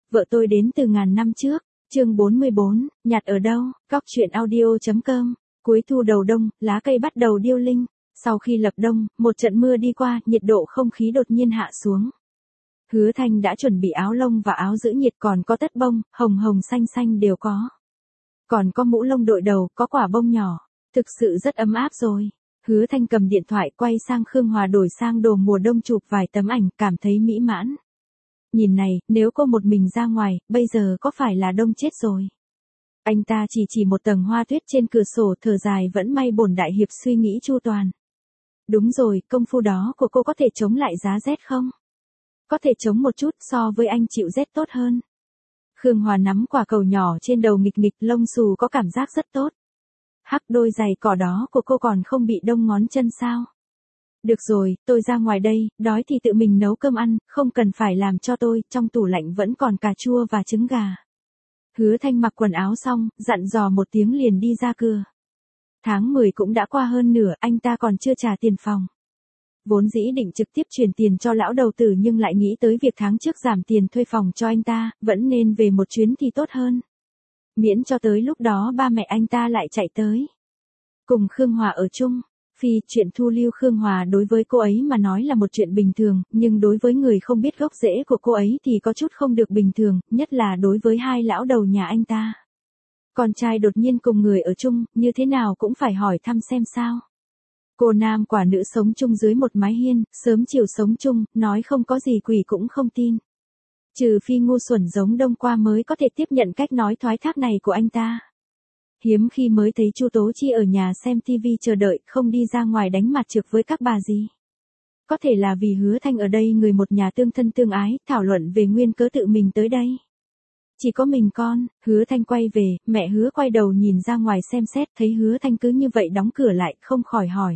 vợ tôi đến từ ngàn năm trước. Chương 44, nhặt ở đâu? Cóc truyện audio.com. Cuối thu đầu đông, lá cây bắt đầu điêu linh. Sau khi lập đông, một trận mưa đi qua, nhiệt độ không khí đột nhiên hạ xuống. Hứa Thanh đã chuẩn bị áo lông và áo giữ nhiệt, còn có tất bông, hồng hồng xanh xanh đều có. Còn có mũ lông đội đầu, có quả bông nhỏ. Thực sự rất ấm áp rồi. Hứa Thanh cầm điện thoại quay sang Khương Hòa đổi sang đồ mùa đông chụp vài tấm ảnh, cảm thấy mỹ mãn. Nhìn này, nếu cô một mình ra ngoài, bây giờ có phải là đông chết rồi. Anh ta chỉ một tầng hoa tuyết trên cửa sổ, thở dài, vẫn may bổn đại hiệp suy nghĩ chu toàn. Đúng rồi, công phu đó của cô có thể chống lại giá rét không? Có thể chống một chút, so với anh chịu rét tốt hơn. Khương Hòa nắm quả cầu nhỏ trên đầu nghịch nghịch, lông xù có cảm giác rất tốt. Hắc, đôi giày cỏ đó của cô còn không bị đông ngón chân sao? Được rồi, tôi ra ngoài đây, đói thì tự mình nấu cơm ăn, không cần phải làm cho tôi, trong tủ lạnh vẫn còn cà chua và trứng gà. Hứa Thanh mặc quần áo xong, dặn dò một tiếng liền đi ra cửa. Tháng 10 cũng đã qua hơn nửa, anh ta còn chưa trả tiền phòng. Vốn dĩ định trực tiếp chuyển tiền cho lão đầu tử, nhưng lại nghĩ tới việc tháng trước giảm tiền thuê phòng cho anh ta, vẫn nên về một chuyến thì tốt hơn. Miễn cho tới lúc đó ba mẹ anh ta lại chạy tới. Cùng Khương Hòa ở chung. Chuyện thu lưu Khương Hòa đối với cô ấy mà nói là một chuyện bình thường, nhưng đối với người không biết gốc rễ của cô ấy thì có chút không được bình thường, nhất là đối với hai lão đầu nhà anh ta. Con trai đột nhiên cùng người ở chung, như thế nào cũng phải hỏi thăm xem sao. Cô nam quả nữ sống chung dưới một mái hiên, sớm chiều sống chung, nói không có gì quỷ cũng không tin. Trừ phi ngu xuẩn giống Đông Qua mới có thể tiếp nhận cách nói thoái thác này của anh ta. Hiếm khi mới thấy Chu Tố Chi ở nhà xem tivi chờ đợi, không đi ra ngoài đánh mặt trược với các bà gì. Có thể là vì Hứa Thanh ở đây, người một nhà tương thân tương ái, thảo luận về nguyên cớ tự mình tới đây. Chỉ có mình con. Hứa Thanh quay về, mẹ Hứa quay đầu nhìn ra ngoài xem xét, thấy Hứa Thanh cứ như vậy đóng cửa lại, không khỏi hỏi.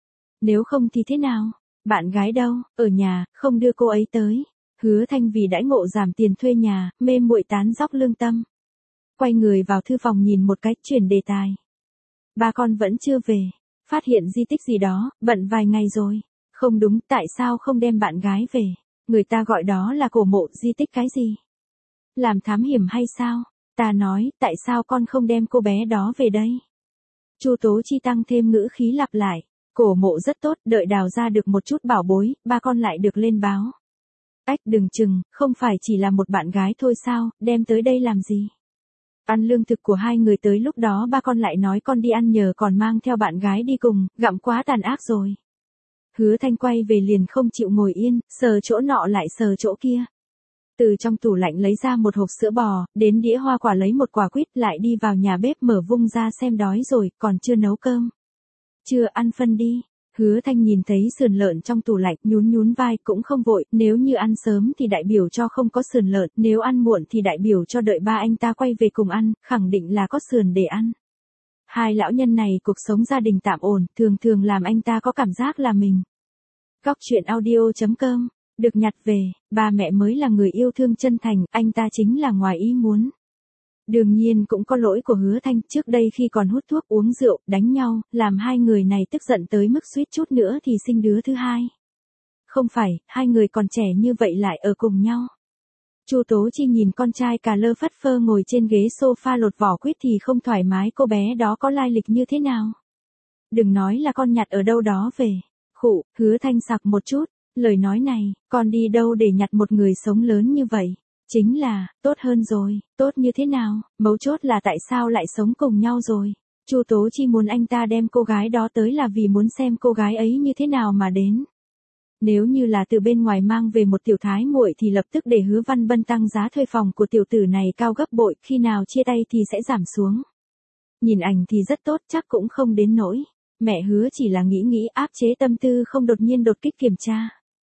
Nếu không thì thế nào? Bạn gái đâu? Ở nhà, không đưa cô ấy tới. Hứa Thanh vì đãi ngộ giảm tiền thuê nhà, mê muội tán dóc lương tâm. Quay người vào thư phòng nhìn một cái, chuyển đề tài. Ba con vẫn chưa về. Phát hiện di tích gì đó, bận vài ngày rồi. Không đúng, tại sao không đem bạn gái về? Người ta gọi đó là cổ mộ, di tích cái gì? Làm thám hiểm hay sao? Ta nói, tại sao con không đem cô bé đó về đây? Chu Tố Chi tăng thêm ngữ khí lặp lại. Cổ mộ rất tốt, đợi đào ra được một chút bảo bối, ba con lại được lên báo. Ách, đừng chừng, không phải chỉ là một bạn gái thôi sao, đem tới đây làm gì? Ăn lương thực của hai người, tới lúc đó ba con lại nói con đi ăn nhờ, còn mang theo bạn gái đi cùng, gặm quá tàn ác rồi. Hứa Thanh quay về liền không chịu ngồi yên, sờ chỗ nọ lại sờ chỗ kia. Từ trong tủ lạnh lấy ra một hộp sữa bò, đến đĩa hoa quả lấy một quả quýt, lại đi vào nhà bếp mở vung ra xem đói rồi, còn chưa nấu cơm. Chưa ăn phân đi. Hứa Thanh nhìn thấy sườn lợn trong tủ lạnh, nhún vai, cũng không vội, nếu như ăn sớm thì đại biểu cho không có sườn lợn, nếu ăn muộn thì đại biểu cho đợi ba anh ta quay về cùng ăn, khẳng định là có sườn để ăn. Hai lão nhân này cuộc sống gia đình tạm ổn, thường làm anh ta có cảm giác là mình. Cóc truyện audio.com, được nhặt về, ba mẹ mới là người yêu thương chân thành, anh ta chính là ngoài ý muốn. Đương nhiên cũng có lỗi của Hứa Thanh, trước đây khi còn hút thuốc uống rượu, đánh nhau, làm hai người này tức giận tới mức suýt chút nữa thì sinh đứa thứ hai. Không phải, hai người còn trẻ như vậy lại ở cùng nhau. Chu Tố Chi nhìn con trai cà lơ phất phơ ngồi trên ghế sofa lột vỏ quýt thì không thoải mái, cô bé đó có lai lịch như thế nào? Đừng nói là con nhặt ở đâu đó về. Khụ, Hứa Thanh sặc một chút, lời nói này, con đi đâu để nhặt một người sống lớn như vậy? Chính là, tốt hơn rồi, tốt như thế nào, mấu chốt là tại sao lại sống cùng nhau rồi. Chu Tố Chi muốn anh ta đem cô gái đó tới là vì muốn xem cô gái ấy như thế nào mà đến. Nếu như là từ bên ngoài mang về một tiểu thái muội thì lập tức để Hứa Văn Bân tăng giá thuê phòng của tiểu tử này cao gấp bội, khi nào chia tay thì sẽ giảm xuống. Nhìn ảnh thì rất tốt, chắc cũng không đến nỗi. Mẹ Hứa chỉ là nghĩ áp chế tâm tư không đột nhiên đột kích kiểm tra.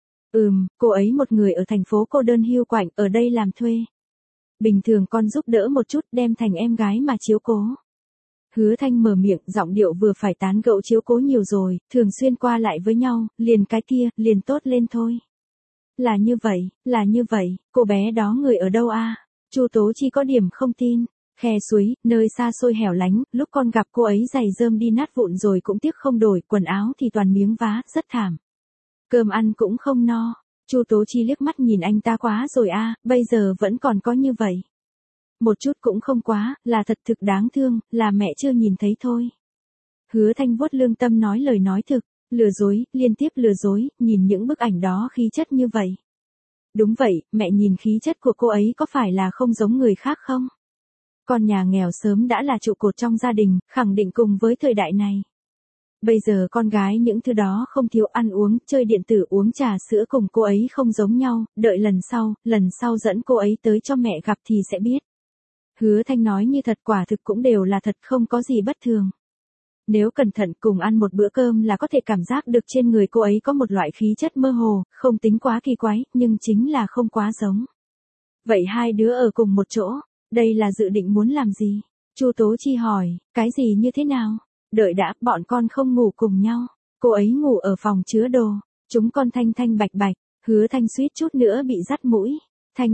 Cô ấy một người ở thành phố cô đơn hiu quạnh, ở đây làm thuê. Bình thường con giúp đỡ một chút, đem thành em gái mà chiếu cố. Hứa Thanh mở miệng, giọng điệu vừa phải, tán gẫu chiếu cố nhiều rồi, thường xuyên qua lại với nhau, liền cái kia, liền tốt lên thôi. Là như vậy, cô bé đó người ở đâu a? Chu Tố Chi có điểm không tin. Khe suối, nơi xa xôi hẻo lánh, lúc con gặp cô ấy giày rơm đi nát vụn rồi cũng tiếc không đổi, quần áo thì toàn miếng vá, rất thảm. Cơm ăn cũng không no. Chu Tố Chi liếc mắt nhìn anh ta quá rồi a, bây giờ vẫn còn có như vậy. Một chút cũng không quá, là thật thực đáng thương, là mẹ chưa nhìn thấy thôi. Hứa Thanh vuốt lương tâm nói lời nói thực, lừa dối, liên tiếp lừa dối, nhìn những bức ảnh đó khí chất như vậy. Đúng vậy, mẹ nhìn khí chất của cô ấy có phải là không giống người khác không? Con nhà nghèo sớm đã là trụ cột trong gia đình, khẳng định cùng với thời đại này. Bây giờ con gái những thứ đó không thiếu ăn uống, chơi điện tử uống trà sữa cùng cô ấy không giống nhau, đợi lần sau dẫn cô ấy tới cho mẹ gặp thì sẽ biết. Hứa Thanh nói như thật, quả thực cũng đều là thật, không có gì bất thường. Nếu cẩn thận cùng ăn một bữa cơm là có thể cảm giác được trên người cô ấy có một loại khí chất mơ hồ, không tính quá kỳ quái, nhưng chính là không quá giống. Vậy hai đứa ở cùng một chỗ, đây là dự định muốn làm gì? Chu Tố Chi hỏi, cái gì như thế nào? Đợi đã, bọn con không ngủ cùng nhau. Cô ấy ngủ ở phòng chứa đồ. Chúng con thanh thanh bạch bạch. Hứa Thanh suýt chút nữa bị dắt mũi. Thanh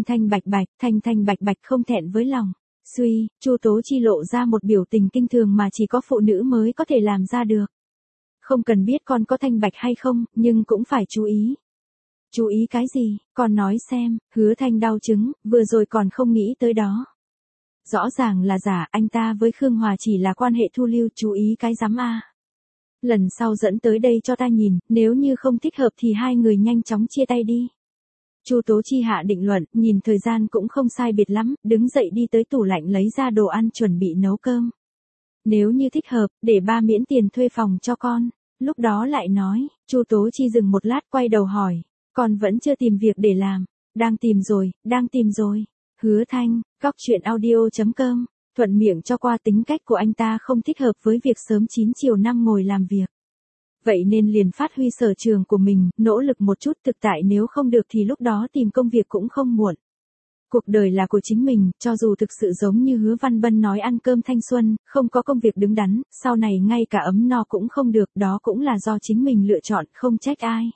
thanh bạch bạch không thẹn với lòng. Suy, Chu Tố Chi lộ ra một biểu tình kinh thường mà chỉ có phụ nữ mới có thể làm ra được. Không cần biết con có thanh bạch hay không, nhưng cũng phải chú ý. Chú ý cái gì, con nói xem. Hứa Thanh đau chứng, vừa rồi còn không nghĩ tới đó. Rõ ràng là giả, anh ta với Khương Hòa chỉ là quan hệ thu lưu, chú ý cái rắm a. Lần sau dẫn tới đây cho ta nhìn, nếu như không thích hợp thì hai người nhanh chóng chia tay đi. Chu Tố Chi hạ định luận, nhìn thời gian cũng không sai biệt lắm, đứng dậy đi tới tủ lạnh lấy ra đồ ăn chuẩn bị nấu cơm. Nếu như thích hợp, để ba miễn tiền thuê phòng cho con. Lúc đó lại nói, Chu Tố Chi dừng một lát quay đầu hỏi, con vẫn chưa tìm việc để làm. Đang tìm rồi. Hứa Thanh, góc chuyện audio.com, thuận miệng cho qua, tính cách của anh ta không thích hợp với việc sớm 9 chiều 5 ngồi làm việc. Vậy nên liền phát huy sở trường của mình, nỗ lực một chút, thực tại nếu không được thì lúc đó tìm công việc cũng không muộn. Cuộc đời là của chính mình, cho dù thực sự giống như Hứa Văn Bân nói ăn cơm thanh xuân, không có công việc đứng đắn, sau này ngay cả ấm no cũng không được, đó cũng là do chính mình lựa chọn, không trách ai.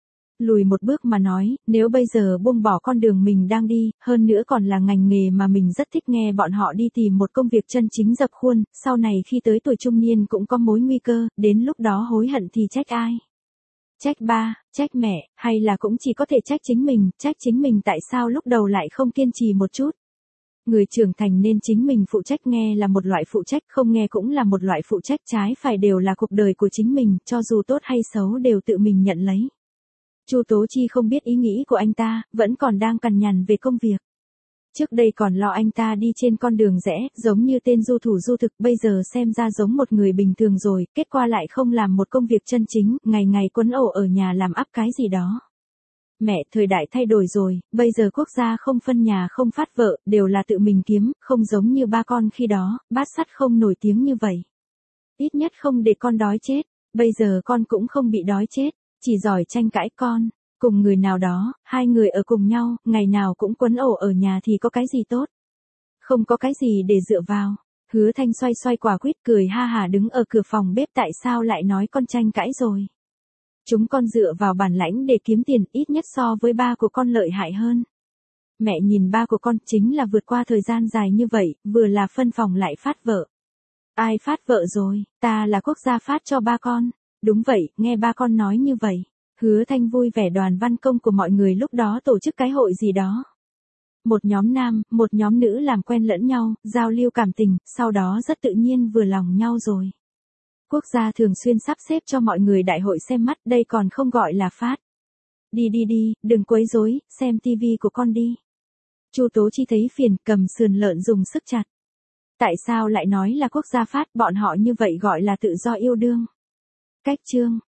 Lùi một bước mà nói, nếu bây giờ buông bỏ con đường mình đang đi, hơn nữa còn là ngành nghề mà mình rất thích, nghe bọn họ đi tìm một công việc chân chính dập khuôn, sau này khi tới tuổi trung niên cũng có mối nguy cơ, đến lúc đó hối hận thì trách ai? Trách ba, trách mẹ, hay là cũng chỉ có thể trách chính mình tại sao lúc đầu lại không kiên trì một chút? Người trưởng thành nên chính mình phụ trách, nghe là một loại phụ trách, không nghe cũng là một loại phụ trách, trái phải đều là cuộc đời của chính mình, cho dù tốt hay xấu đều tự mình nhận lấy. Chu Tố Chi không biết ý nghĩ của anh ta, vẫn còn đang cằn nhằn về công việc. Trước đây còn lo anh ta đi trên con đường rẽ, giống như tên du thủ du thực, bây giờ xem ra giống một người bình thường rồi, kết quả lại không làm một công việc chân chính, ngày ngày quấn ổ ở nhà làm ắp cái gì đó. Mẹ, thời đại thay đổi rồi, bây giờ quốc gia không phân nhà không phát vợ, đều là tự mình kiếm, không giống như ba con khi đó, bát sắt không nổi tiếng như vậy. Ít nhất không để con đói chết, bây giờ con cũng không bị đói chết. Chỉ giỏi tranh cãi con, cùng người nào đó, hai người ở cùng nhau, ngày nào cũng quấn ổ ở nhà thì có cái gì tốt? Không có cái gì để dựa vào. Hứa Thanh xoay quả quýt cười ha hả đứng ở cửa phòng bếp, tại sao lại nói con tranh cãi rồi? Chúng con dựa vào bản lãnh để kiếm tiền, ít nhất so với ba của con lợi hại hơn. Mẹ nhìn ba của con chính là vượt qua thời gian dài như vậy, vừa là phân phòng lại phát vợ. Ai phát vợ rồi, ta là quốc gia phát cho ba con. Đúng vậy, nghe ba con nói như vậy. Hứa Thanh vui vẻ, đoàn văn công của mọi người lúc đó tổ chức cái hội gì đó. Một nhóm nam, một nhóm nữ làm quen lẫn nhau, giao lưu cảm tình, sau đó rất tự nhiên vừa lòng nhau rồi. Quốc gia thường xuyên sắp xếp cho mọi người đại hội xem mắt, đây còn không gọi là phát. Đi, đừng quấy rối, xem tivi của con đi. Chu Tố Chi thấy phiền, cầm sườn lợn dùng sức chặt. Tại sao lại nói là quốc gia phát, bọn họ như vậy gọi là tự do yêu đương. Cách chương